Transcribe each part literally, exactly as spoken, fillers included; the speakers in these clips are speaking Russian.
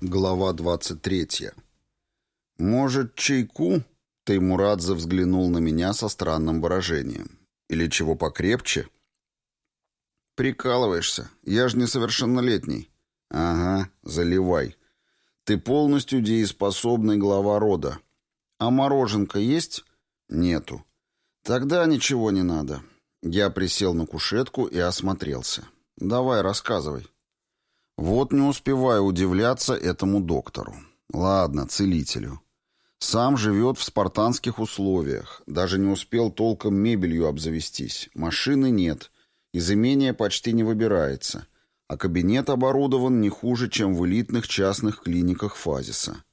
Глава двадцать третья. «Может, чайку?» Теймурадзе взглянул на меня со странным выражением. «Или чего покрепче?» «Прикалываешься? Я же несовершеннолетний». «Ага, заливай. Ты полностью дееспособный глава рода. А мороженка есть?» «Нету». «Тогда ничего не надо». Я присел на кушетку и осмотрелся. «Давай, рассказывай». Вот не успеваю удивляться этому доктору. Ладно, целителю. Сам живет в спартанских условиях. Даже не успел толком мебелью обзавестись. Машины нет. Из имения почти не выбирается. А кабинет оборудован не хуже, чем в элитных частных клиниках Фазиса.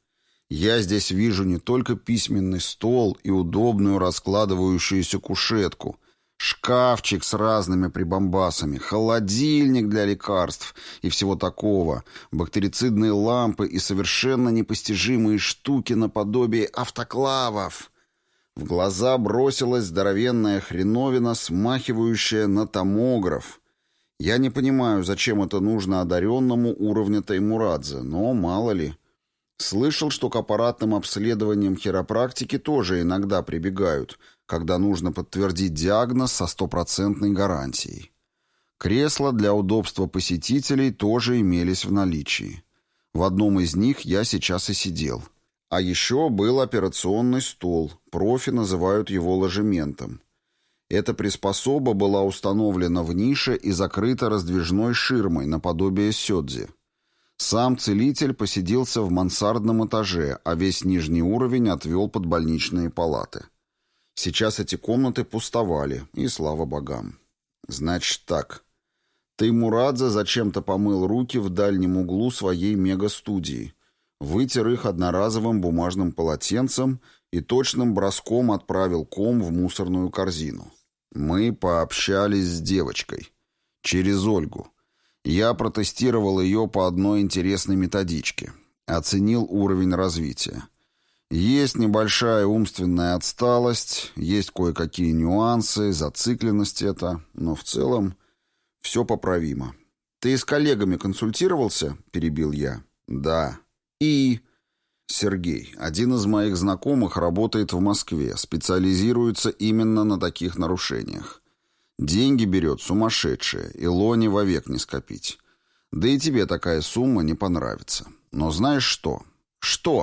Я здесь вижу не только письменный стол и удобную раскладывающуюся кушетку, шкафчик с разными прибамбасами, холодильник для лекарств и всего такого, бактерицидные лампы и совершенно непостижимые штуки наподобие автоклавов. В глаза бросилась здоровенная хреновина, смахивающая на томограф. Я не понимаю, зачем это нужно одаренному уровня Теймурадзе, но мало ли. Слышал, что к аппаратным обследованиям хиропрактики тоже иногда прибегают, когда нужно подтвердить диагноз со стопроцентной гарантией. Кресла для удобства посетителей тоже имелись в наличии. В одном из них я сейчас и сидел. А еще был операционный стол, профи называют его ложементом. Эта приспособа была установлена в нише и закрыта раздвижной ширмой наподобие сёдзи. Сам целитель посиделся в мансардном этаже, а весь нижний уровень отвел под больничные палаты. Сейчас эти комнаты пустовали, и слава богам. Значит так. Теймурадзе зачем-то помыл руки в дальнем углу своей мега-студии, вытер их одноразовым бумажным полотенцем и точным броском отправил ком в мусорную корзину. Мы пообщались с девочкой. Через Ольгу. Я протестировал ее по одной интересной методичке. Оценил уровень развития. Есть небольшая умственная отсталость, есть кое-какие нюансы, зацикленность это, но в целом все поправимо. «Ты с коллегами консультировался?» – перебил я. «Да». «И?» «Сергей, один из моих знакомых, работает в Москве, специализируется именно на таких нарушениях. Деньги берет сумасшедшие, и лони вовек не скопить. Да и тебе такая сумма не понравится. Но знаешь что?» «Что?»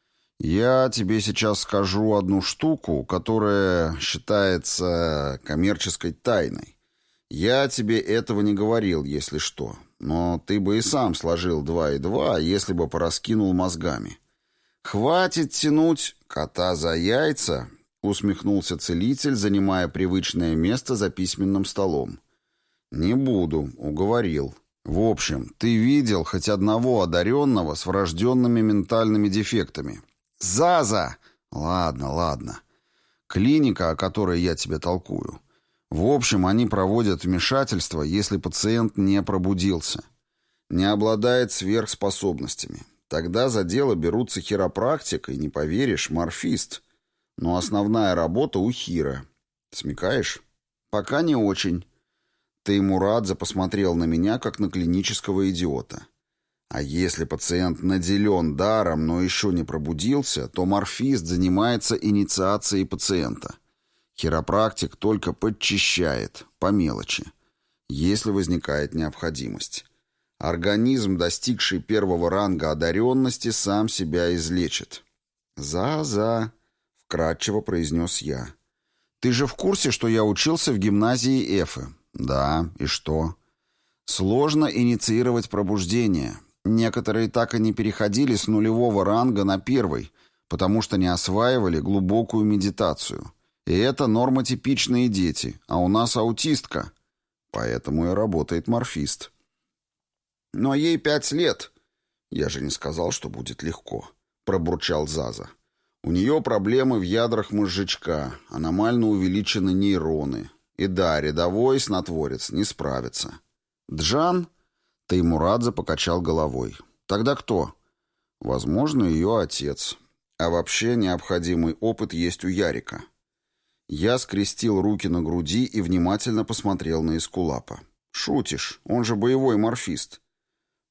«Я тебе сейчас скажу одну штуку, которая считается коммерческой тайной. Я тебе этого не говорил, если что, но ты бы и сам сложил два и два, если бы пораскинул мозгами. Хватит тянуть кота за яйца», — усмехнулся целитель, занимая привычное место за письменным столом. «Не буду», — уговорил. «В общем, ты видел хоть одного одаренного с врожденными ментальными дефектами?» «Заза!» «Ладно, ладно. Клиника, о которой я тебе толкую. В общем, они проводят вмешательство, если пациент не пробудился, не обладает сверхспособностями. Тогда за дело берутся хиропрактик и, не поверишь, морфист. Но основная работа у хира. Смекаешь?» «Пока не очень». Теймурадзе посмотрел на меня, как на клинического идиота. А если пациент наделен даром, но еще не пробудился, то морфист занимается инициацией пациента. Хиропрактик только подчищает, по мелочи, если возникает необходимость. Организм, достигший первого ранга одаренности, сам себя излечит. «За-за», — вкратчиво произнес я. «Ты же в курсе, что я учился в гимназии Эфы?» «Да, и что?» «Сложно инициировать пробуждение». Некоторые так и не переходили с нулевого ранга на первый, потому что не осваивали глубокую медитацию. И это нормотипичные дети, а у нас аутистка. Поэтому и работает морфист. «Но ей пять лет». «Я же не сказал, что будет легко», — пробурчал Заза. «У нее проблемы в ядрах мозжечка, аномально увеличены нейроны. И да, рядовой снотворец не справится». «Джан?» Теймурадзе покачал головой. «Тогда кто?» «Возможно, ее отец. А вообще необходимый опыт есть у Ярика». Я скрестил руки на груди и внимательно посмотрел на Эскулапа. «Шутишь? Он же боевой морфист».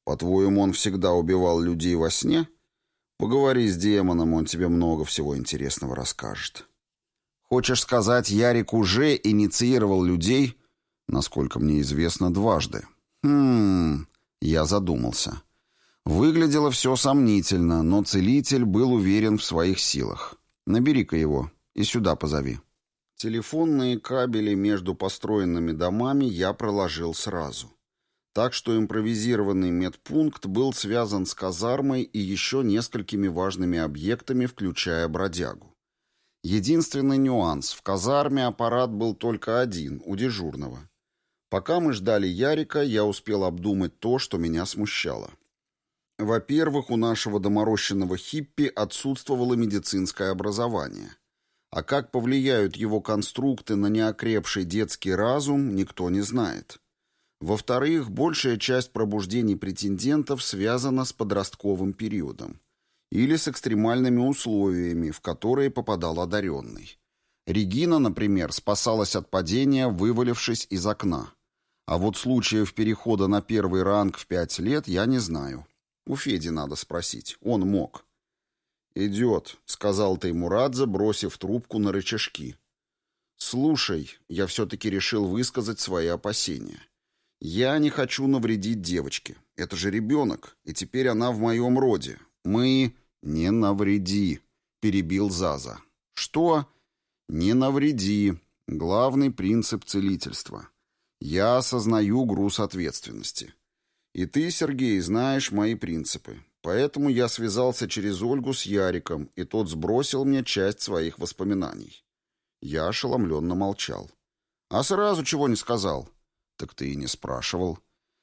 По-твоему, он всегда убивал людей во сне? Поговори с демоном, он тебе много всего интересного расскажет. Хочешь сказать, Ярик уже инициировал людей? Насколько мне известно, дважды. Хм, я задумался. Выглядело все сомнительно, но целитель был уверен в своих силах. Набери-ка его и сюда позови. Телефонные кабели между построенными домами я проложил сразу. Так что импровизированный медпункт был связан с казармой и еще несколькими важными объектами, включая бродягу. Единственный нюанс — в казарме аппарат был только один, у дежурного. Пока мы ждали Ярика, я успел обдумать то, что меня смущало. Во-первых, у нашего доморощенного хиппи отсутствовало медицинское образование. А как повлияют его конструкты на неокрепший детский разум, никто не знает. Во-вторых, большая часть пробуждений претендентов связана с подростковым периодом или с экстремальными условиями, в которые попадал одаренный. Регина, например, спасалась от падения, вывалившись из окна. А вот случаев перехода на первый ранг в пять лет я не знаю. У Феди надо спросить, он мог. «Идет», — сказал Теймурадзе, бросив трубку на рычажки. «Слушай, я все-таки решил высказать свои опасения. Я не хочу навредить девочке. Это же ребенок, и теперь она в моем роде. Мы...» «Не навреди», — перебил Заза. «Что?» «Не навреди. Главный принцип целительства. Я осознаю груз ответственности. И ты, Сергей, знаешь мои принципы. Поэтому я связался через Ольгу с Яриком, и тот сбросил мне часть своих воспоминаний». Я ошеломленно молчал. «А сразу чего не сказал?» «Так ты и не спрашивал».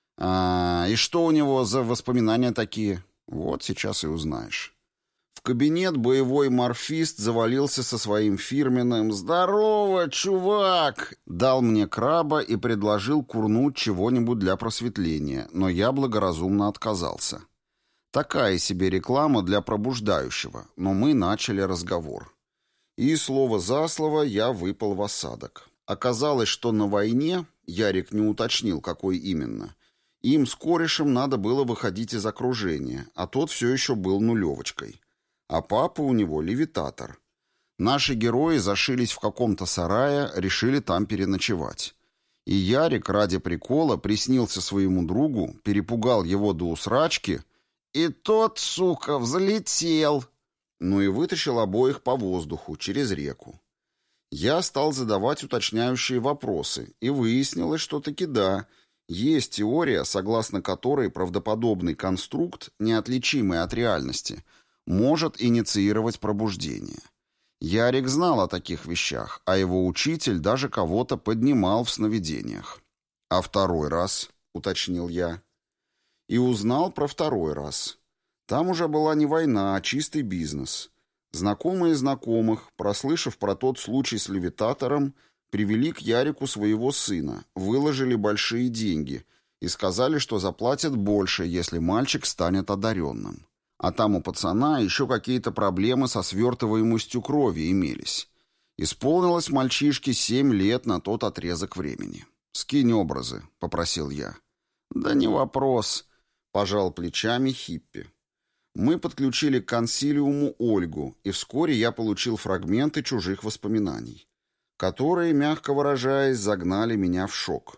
«А, и что у него за воспоминания такие?» «Вот сейчас и узнаешь». В кабинет боевой морфист завалился со своим фирменным «Здорово, чувак!» Дал мне краба и предложил курнуть чего-нибудь для просветления, но я благоразумно отказался. Такая себе реклама для пробуждающего, но мы начали разговор. И слово за слово я выпал в осадок. Оказалось, что на войне, Ярик не уточнил, какой именно, им с корешем надо было выходить из окружения, а тот все еще был нулевочкой. А папа у него левитатор. Наши герои зашились в каком-то сарае, решили там переночевать. И Ярик ради прикола приснился своему другу, перепугал его до усрачки, и тот, сука, взлетел. Ну и вытащил обоих по воздуху, через реку. Я стал задавать уточняющие вопросы, и выяснилось, что таки да, есть теория, согласно которой правдоподобный конструкт, неотличимый от реальности, может инициировать пробуждение. Ярик знал о таких вещах, а его учитель даже кого-то поднимал в сновидениях. «А второй раз?» — уточнил я. И узнал про второй раз. Там уже была не война, а чистый бизнес. Знакомые знакомых, прослышав про тот случай с левитатором, привели к Ярику своего сына, выложили большие деньги и сказали, что заплатят больше, если мальчик станет одаренным. А там у пацана еще какие-то проблемы со свертываемостью крови имелись. Исполнилось мальчишке семь лет на тот отрезок времени. «Скинь образы», — попросил я. «Да не вопрос», — пожал плечами хиппи. Мы подключили к консилиуму Ольгу, и вскоре я получил фрагменты чужих воспоминаний, которые, мягко выражаясь, загнали меня в шок.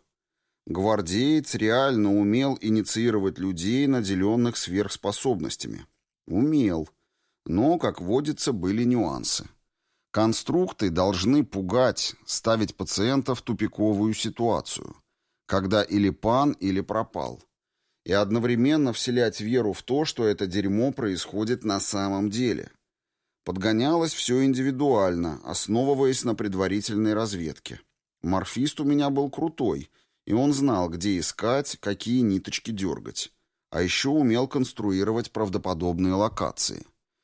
Гвардеец реально умел инициировать людей, наделенных сверхспособностями. Умел. Но, как водится, были нюансы. Конструкты должны пугать, ставить пациента в тупиковую ситуацию, когда или пан, или пропал. И одновременно вселять веру в то, что это дерьмо происходит на самом деле. Подгонялось все индивидуально, основываясь на предварительной разведке. Морфист у меня был крутой, и он знал, где искать, какие ниточки дергать. А еще умел конструировать правдоподобные локации.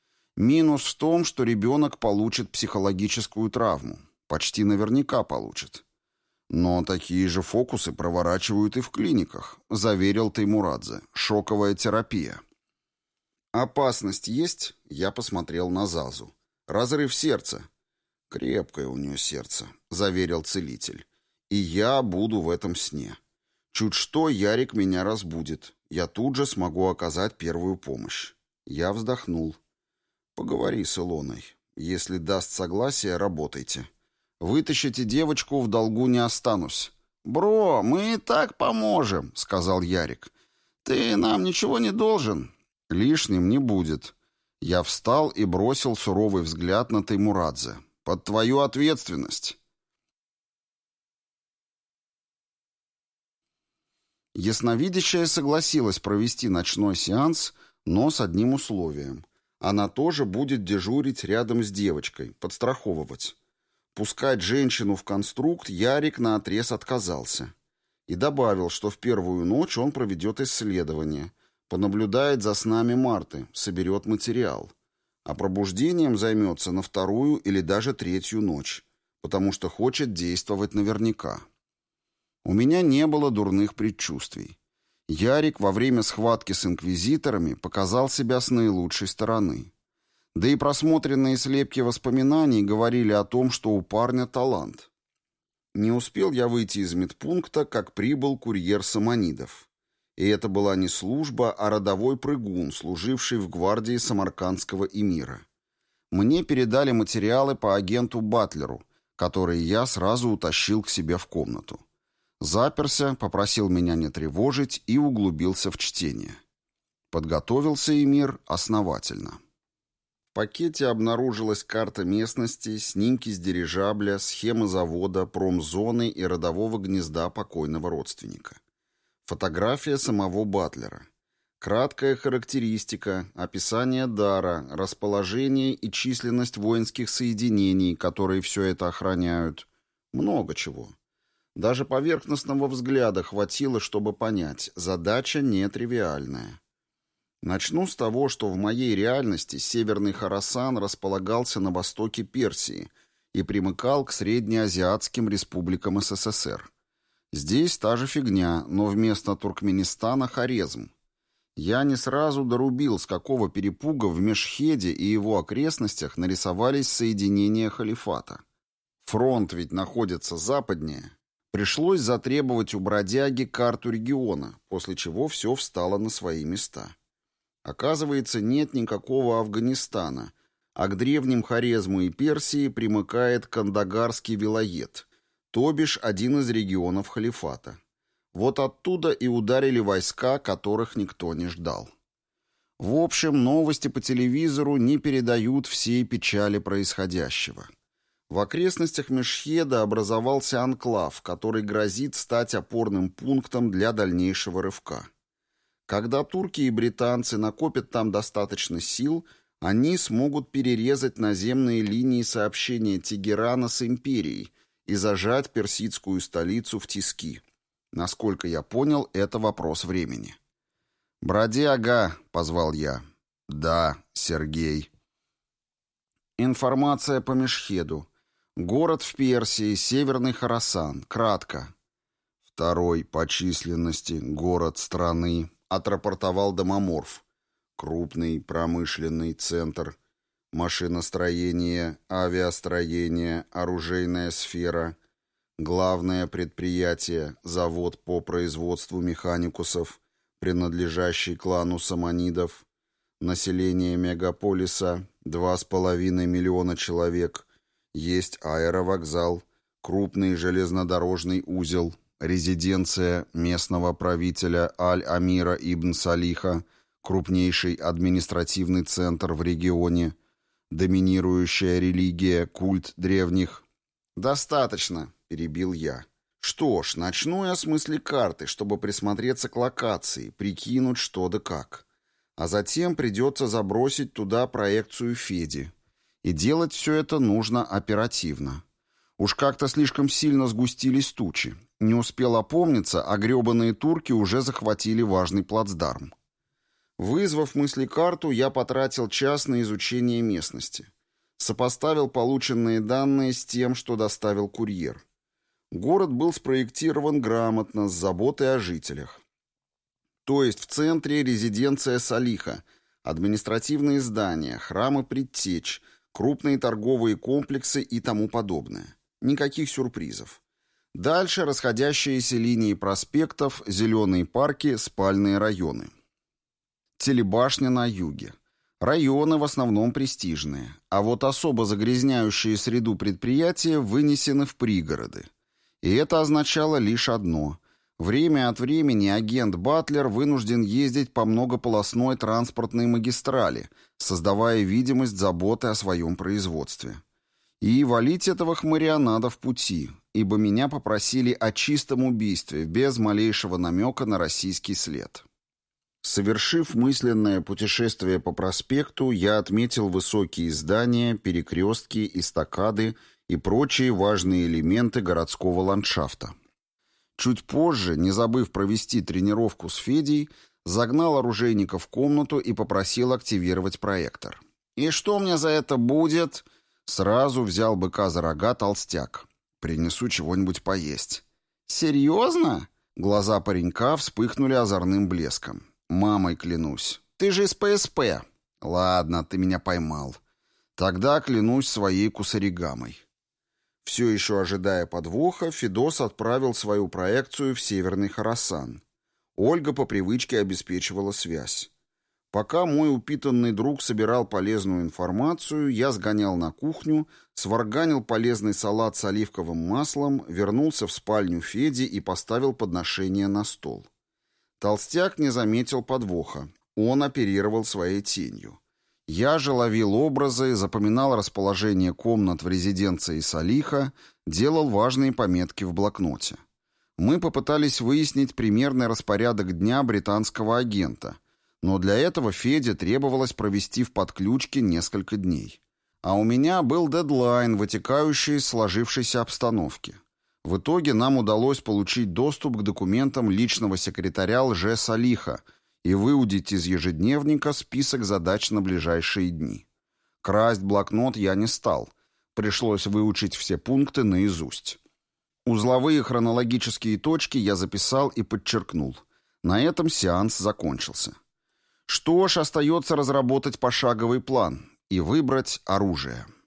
Минус в том, что ребенок получит психологическую травму. Почти наверняка получит. Но такие же фокусы проворачивают и в клиниках, заверил Теймурадзе. Шоковая терапия. «Опасность есть?» Я посмотрел на Зазу. «Разрыв сердца». «Крепкое у нее сердце», — заверил целитель. «И я буду в этом сне. Чуть что, Ярик меня разбудит. я тут же смогу оказать первую помощь. Я вздохнул. Поговори с Илоной. Если даст согласие, работайте. Вытащите девочку, в долгу не останусь. «Бро, мы и так поможем», — сказал Ярик. «Ты нам ничего не должен». «Лишним не будет». Я встал и бросил суровый взгляд на Теймурадзе. «Под твою ответственность». Ясновидящая согласилась провести ночной сеанс, но с одним условием. Она тоже будет дежурить рядом с девочкой, подстраховывать. Пускать женщину в конструкт Ярик наотрез отказался. И добавил, что в первую ночь он проведет исследование, понаблюдает за снами Марты, соберет материал. А пробуждением займется на вторую или даже третью ночь, потому что хочет действовать наверняка. У меня не было дурных предчувствий. Ярик во время схватки с инквизиторами показал себя с наилучшей стороны. Да и просмотренные слепки воспоминаний говорили о том, что у парня талант. Не успел я выйти из медпункта, как прибыл курьер саманидов. И это была не служба, а родовой прыгун, служивший в гвардии самаркандского эмира. Мне передали материалы по агенту Батлеру, которые я сразу утащил к себе в комнату. Заперся, попросил меня не тревожить и углубился в чтение. Подготовился эмир основательно. В пакете обнаружилась карта местности, снимки с дирижабля, схема завода, промзоны и родового гнезда покойного родственника. Фотография самого Батлера. Краткая характеристика, описание дара, расположение и численность воинских соединений, которые все это охраняют. Много чего. Даже поверхностного взгляда хватило, чтобы понять, задача нетривиальная. Начну с того, что в моей реальности Северный Хорасан располагался на востоке Персии и примыкал к среднеазиатским республикам СССР. Здесь та же фигня, но вместо Туркменистана Хорезм. Я не сразу дорубил, с какого перепуга в Мешхеде и его окрестностях нарисовались соединения халифата. Фронт ведь находится западнее. Пришлось затребовать у бродяги карту региона, после чего все встало на свои места. Оказывается, нет никакого Афганистана, а к древним Хорезму и Персии примыкает Кандагарский вилает, то бишь один из регионов халифата. Вот оттуда и ударили войска, которых никто не ждал. В общем, новости по телевизору не передают всей печали происходящего. В окрестностях Мешхеда образовался анклав, который грозит стать опорным пунктом для дальнейшего рывка. Когда турки и британцы накопят там достаточно сил, они смогут перерезать наземные линии сообщения Тегерана с империей и зажать персидскую столицу в тиски. Насколько я понял, это вопрос времени. «Бродяга», — позвал я. «Да, Сергей». Информация по Мешхеду. Город в Персии, Северный Хорасан. Кратко. Второй по численности город страны, отрапортовал Домоморф. Крупный промышленный центр. Машиностроение, авиастроение, оружейная сфера. Главное предприятие, завод по производству механикусов, принадлежащий клану саманидов. Население мегаполиса два с половиной миллиона человек. Есть аэровокзал, крупный железнодорожный узел, резиденция местного правителя Аль-Амира ибн Салиха, крупнейший административный центр в регионе, доминирующая религия, культ древних. «Достаточно», — перебил я. «Что ж, начну я с мысли карты, чтобы присмотреться к локации, прикинуть что да как. А затем придется забросить туда проекцию Феди. И делать все это нужно оперативно. Уж как-то слишком сильно сгустились тучи. Не успел опомниться, а гребаные турки уже захватили важный плацдарм. Вызвав мысли-карту, я потратил час на изучение местности. Сопоставил полученные данные с тем, что доставил курьер. Город был спроектирован грамотно, с заботой о жителях. То есть в центре резиденция Салиха, административные здания, храмы предтеч, крупные торговые комплексы и тому подобное. Никаких сюрпризов. Дальше расходящиеся линии проспектов, зеленые парки, спальные районы. Телебашня на юге. Районы в основном престижные, а вот особо загрязняющие среду предприятия вынесены в пригороды. И это означало лишь одно. Время от времени агент Батлер вынужден ездить по многополосной транспортной магистрали, создавая видимость заботы о своем производстве. И валить этого хмыря надо в пути, ибо меня попросили о чистом убийстве, без малейшего намека на российский след. Совершив мысленное путешествие по проспекту, я отметил высокие здания, перекрестки, эстакады и прочие важные элементы городского ландшафта. Чуть позже, не забыв провести тренировку с Федей, загнал оружейника в комнату и попросил активировать проектор. «И что мне за это будет?» Сразу взял быка за рога толстяк. «Принесу чего-нибудь поесть». «Серьезно?» Глаза паренька вспыхнули озорным блеском. «Мамой клянусь. Ты же из ПСП». «Ладно, ты меня поймал. Тогда клянусь своей кусаригамой». Все еще ожидая подвоха, Федос отправил свою проекцию в Северный Хорасан. Ольга по привычке обеспечивала связь. Пока мой упитанный друг собирал полезную информацию, я сгонял на кухню, сварганил полезный салат с оливковым маслом, вернулся в спальню Феди и поставил подношение на стол. Толстяк не заметил подвоха. Он оперировал своей тенью. Я же ловил образы, запоминал расположение комнат в резиденции Салиха, делал важные пометки в блокноте. Мы попытались выяснить примерный распорядок дня британского агента, но для этого Феде требовалось провести в подключке несколько дней. А у меня был дедлайн, вытекающий из сложившейся обстановки. В итоге нам удалось получить доступ к документам личного секретаря лже-Салиха и выудить из ежедневника список задач на ближайшие дни. Красть блокнот я не стал. Пришлось выучить все пункты наизусть. Узловые хронологические точки я записал и подчеркнул. На этом сеанс закончился. Что ж, остается разработать пошаговый план и выбрать оружие.